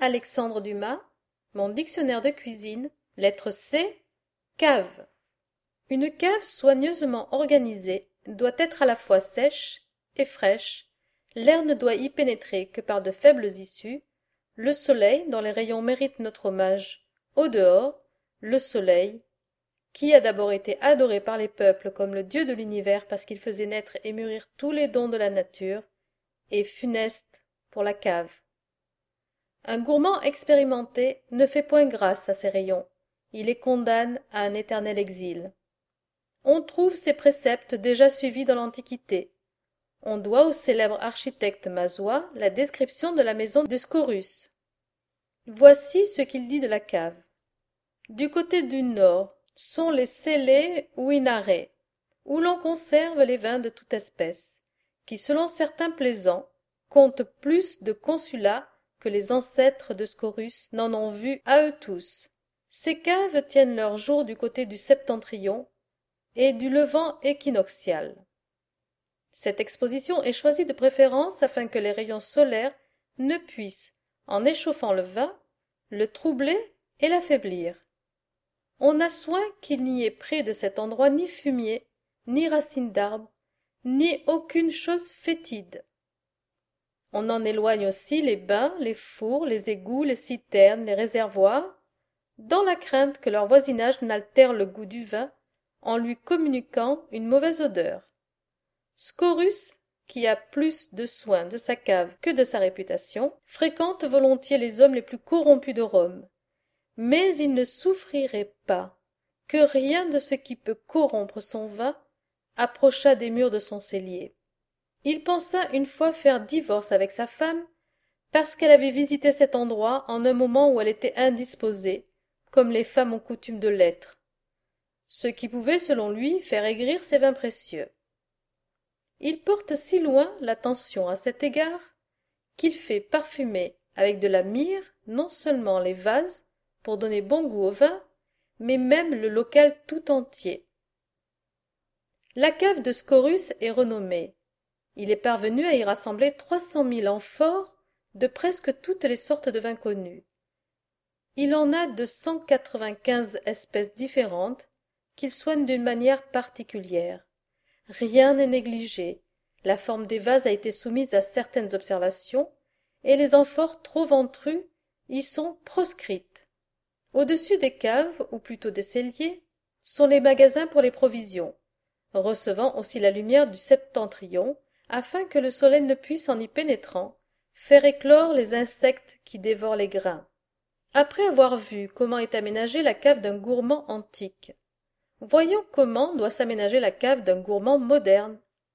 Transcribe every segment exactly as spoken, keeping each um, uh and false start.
Alexandre Dumas, Mon dictionnaire de cuisine, lettre C, cave. Une cave soigneusement organisée doit être à la fois sèche et fraîche, l'air ne doit y pénétrer que par de faibles issues, le soleil, dont les rayons méritent notre hommage, au dehors, le soleil, qui a d'abord été adoré par les peuples comme le dieu de l'univers parce qu'il faisait naître et mûrir tous les dons de la nature, est funeste pour la cave. Un gourmand expérimenté ne fait point grâce à ces rayons, il les condamne à un éternel exil. On trouve ces préceptes déjà suivis dans l'Antiquité. On doit au célèbre architecte Mazois la description de la maison de Scaurus. Voici ce qu'il dit de la cave. Du côté du nord sont les cellées ou inarets, où l'on conserve les vins de toute espèce, qui selon certains plaisants comptent plus de consulats que les ancêtres de Scaurus n'en ont vu à eux tous. Ces caves tiennent leur jour du côté du septentrion et du levant équinoxial. Cette exposition est choisie de préférence afin que les rayons solaires ne puissent, en échauffant le vin, le troubler et l'affaiblir. On a soin qu'il n'y ait près de cet endroit ni fumier, ni racines d'arbres, ni aucune chose fétide. On en éloigne aussi les bains, les fours, les égouts, les citernes, les réservoirs, dans la crainte que leur voisinage n'altère le goût du vin en lui communiquant une mauvaise odeur. Scaurus, qui a plus de soin de sa cave que de sa réputation, fréquente volontiers les hommes les plus corrompus de Rome. Mais il ne souffrirait pas que rien de ce qui peut corrompre son vin approchât des murs de son cellier. Il pensa une fois faire divorce avec sa femme parce qu'elle avait visité cet endroit en un moment où elle était indisposée, comme les femmes ont coutume de l'être, ce qui pouvait, selon lui, faire aigrir ses vins précieux. Il porte si loin l'attention à cet égard qu'il fait parfumer avec de la myrrhe non seulement les vases pour donner bon goût au vin, mais même le local tout entier. La cave de Scaurus est renommée. Il est parvenu à y rassembler trois cent mille amphores de presque toutes les sortes de vins connus. Il en a de cent quatre-vingt-quinze espèces différentes qu'il soigne d'une manière particulière. Rien n'est négligé, la forme des vases a été soumise à certaines observations, et les amphores trop ventrues y sont proscrites. Au-dessus des caves, ou plutôt des celliers, sont les magasins pour les provisions, recevant aussi la lumière du septentrion, afin que le soleil ne puisse, en y pénétrant, faire éclore les insectes qui dévorent les grains. Après avoir vu comment est aménagée la cave d'un gourmand antique, voyons comment doit s'aménager la cave d'un gourmand moderne.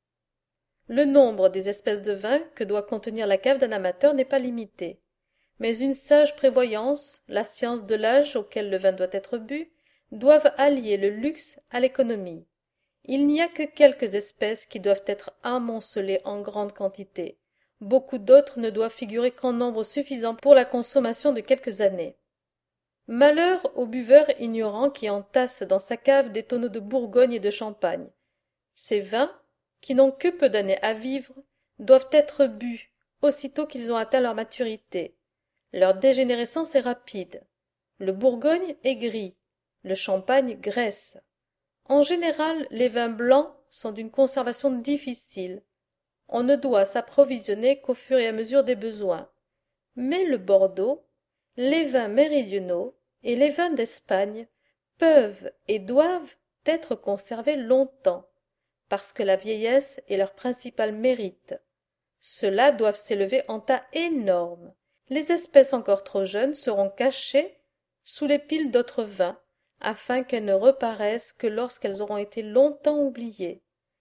Le nombre des espèces de vins que doit contenir la cave d'un amateur n'est pas limité, mais une sage prévoyance, la science de l'âge auquel le vin doit être bu, doivent allier le luxe à l'économie. Il n'y a que quelques espèces qui doivent être amoncelées en grande quantité. Beaucoup d'autres ne doivent figurer qu'en nombre suffisant pour la consommation de quelques années. Malheur au buveur ignorant qui entasse dans sa cave des tonneaux de Bourgogne et de Champagne. Ces vins, qui n'ont que peu d'années à vivre, doivent être bus aussitôt qu'ils ont atteint leur maturité. Leur dégénérescence est rapide. Le Bourgogne est gris, le Champagne graisse. En général, les vins blancs sont d'une conservation difficile. On ne doit s'approvisionner qu'au fur et à mesure des besoins. Mais le Bordeaux, les vins méridionaux et les vins d'Espagne peuvent et doivent être conservés longtemps, parce que la vieillesse est leur principal mérite. Ceux-là doivent s'élever en tas énormes. Les espèces encore trop jeunes seront cachées sous les piles d'autres vins, afin qu'elles ne reparaissent que lorsqu'elles auront été longtemps oubliées.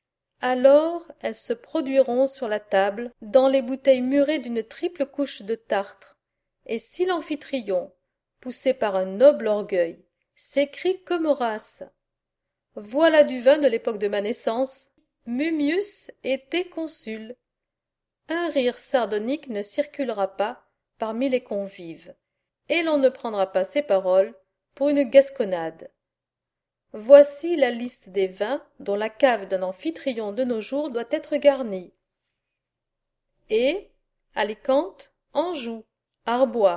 Alors elles se produiront sur la table dans les bouteilles murées d'une triple couche de tartre, et si l'amphitryon, poussé par un noble orgueil, s'écrie comme Horace: « Voilà du vin de l'époque de ma naissance, Mummius était consul », un rire sardonique ne circulera pas parmi les convives, et l'on ne prendra pas ces paroles pour une gasconnade. Voici la liste des vins dont la cave d'un amphitryon de nos jours doit être garnie. Et Alicante, Anjou, Arbois,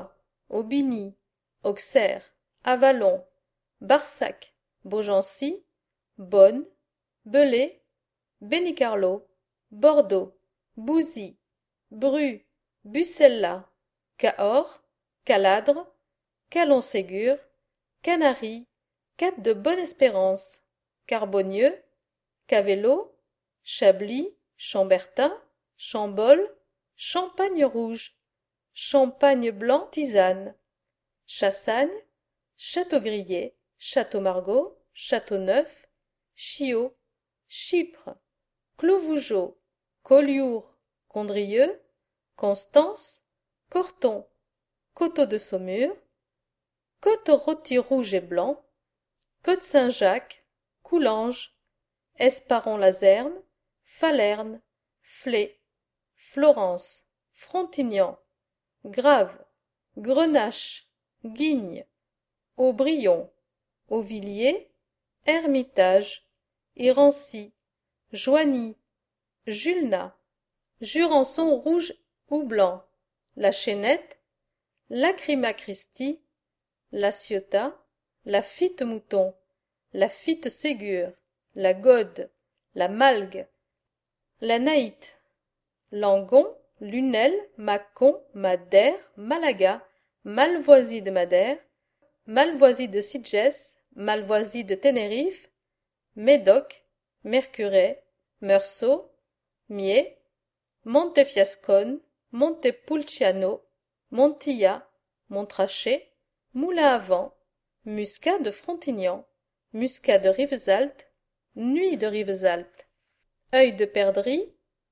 Aubigny, Auxerre, Avallon, Barsac, Beaugency, Beaune, Belay, Benicarlot, Bordeaux, Bouzy, Bru, Bucella, Cahors, Caladre, Calon-Ségur, Canaries, Cap de Bonne-Espérance, Carbonieux, Cavelot, Chablis, Chambertin, Chambol, Champagne rouge, Champagne blanc tisane, Chassagne, Châteaugrillé, Château-Margaux, Châteauneuf, Chiot, Chypre, Clos-Vougeot, Collioure, Condrieu, Constance, Corton, Coteau de Saumur, Côte rôti rouge et blanc, Côte Saint-Jacques, Coulanges, Esparon-Lazerme, Falerne, Flé, Florence, Frontignan, Grave, Grenache, Guignes, Aubryon, Auvilliers, Hermitage, Irancy, Joigny, Julnat, Jurançon rouge ou blanc, La Chaînette, Lacryma Christi, La Ciotat, La Fitte-Mouton, La Fitte-Ségur, La Gaude, La Malgue, La Naïte, Langon, Lunel, Mâcon, Madère, Malaga, Malvoisie de Madère, Malvoisie de Sitges, Malvoisie de Tenerife, Médoc, Mercurey, Meursault, Mier, Montefiascone, Montepulciano, Montilla, Montrachet, Moulin à Vent, Muscat de Frontignan, Muscat de Rivesaltes, Nuit de Rivesaltes, Œil de Perdrix,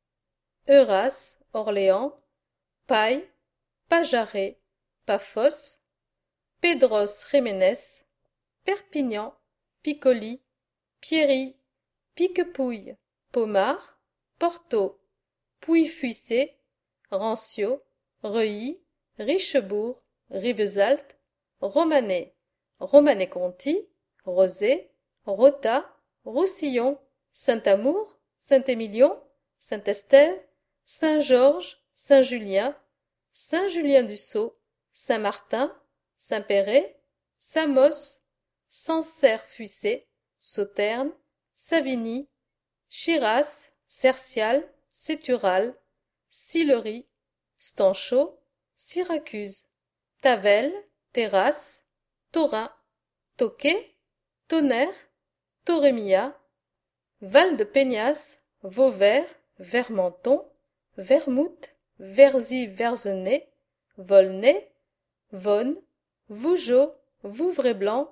Euras, Orléans, Paille, Pajaré, Paphos, Pedros Réménès, Perpignan, Piccoli, Pierry, Piquepouille, Pomard, Porto, Pouilly-Fuissé, Rancio, Reuilly, Richebourg, Rivesaltes, Romanée, Romanée-Conti, Rozay, Rota, Roussillon, Saint-Amour, Saint-Émilion, Saint-Estève, Saint-Georges, Saint-Julien, Saint-Julien-du-Sault, Saint-Martin, Saint-Péret, Samos, Sancerre-Fuissé, Sauternes, Savigny, Chiras, Cercial, Sétural, Sillery, Stanchot, Syracuse, Tavel, Terrasse, Taurin, Toquet, Tonnerre, Torémia, Val-de-Peignas, Vauvert, Vermenton, Vermouth, Verzy-Verzenay, Volnay, Vonne, Vougeot, Vouvray-Blanc,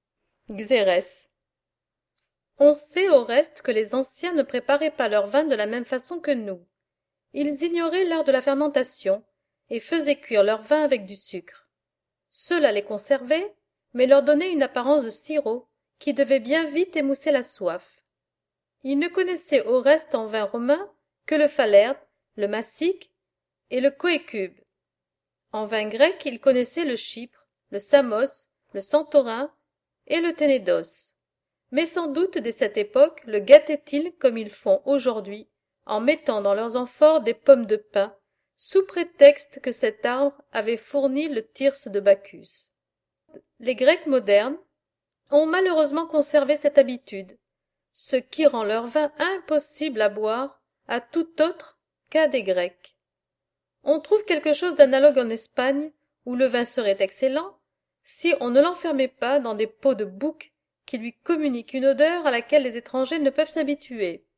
Xérès. On sait au reste que les anciens ne préparaient pas leur vin de la même façon que nous. Ils ignoraient l'art de la fermentation et faisaient cuire leur vin avec du sucre. Cela les conservait, mais leur donnait une apparence de sirop qui devait bien vite émousser la soif. Ils ne connaissaient au reste en vin romain que le falerne, le massique et le coécube. En vin grec, ils connaissaient le chypre, le samos, le santorin et le ténédos. Mais sans doute dès cette époque le gâtaient-ils comme ils font aujourd'hui, en mettant dans leurs amphores des pommes de pin, sous prétexte que cet arbre avait fourni le thyrse de Bacchus. Les Grecs modernes ont malheureusement conservé cette habitude, ce qui rend leur vin impossible à boire à tout autre qu'à des Grecs. On trouve quelque chose d'analogue en Espagne, où le vin serait excellent, si on ne l'enfermait pas dans des pots de bouc qui lui communiquent une odeur à laquelle les étrangers ne peuvent s'habituer.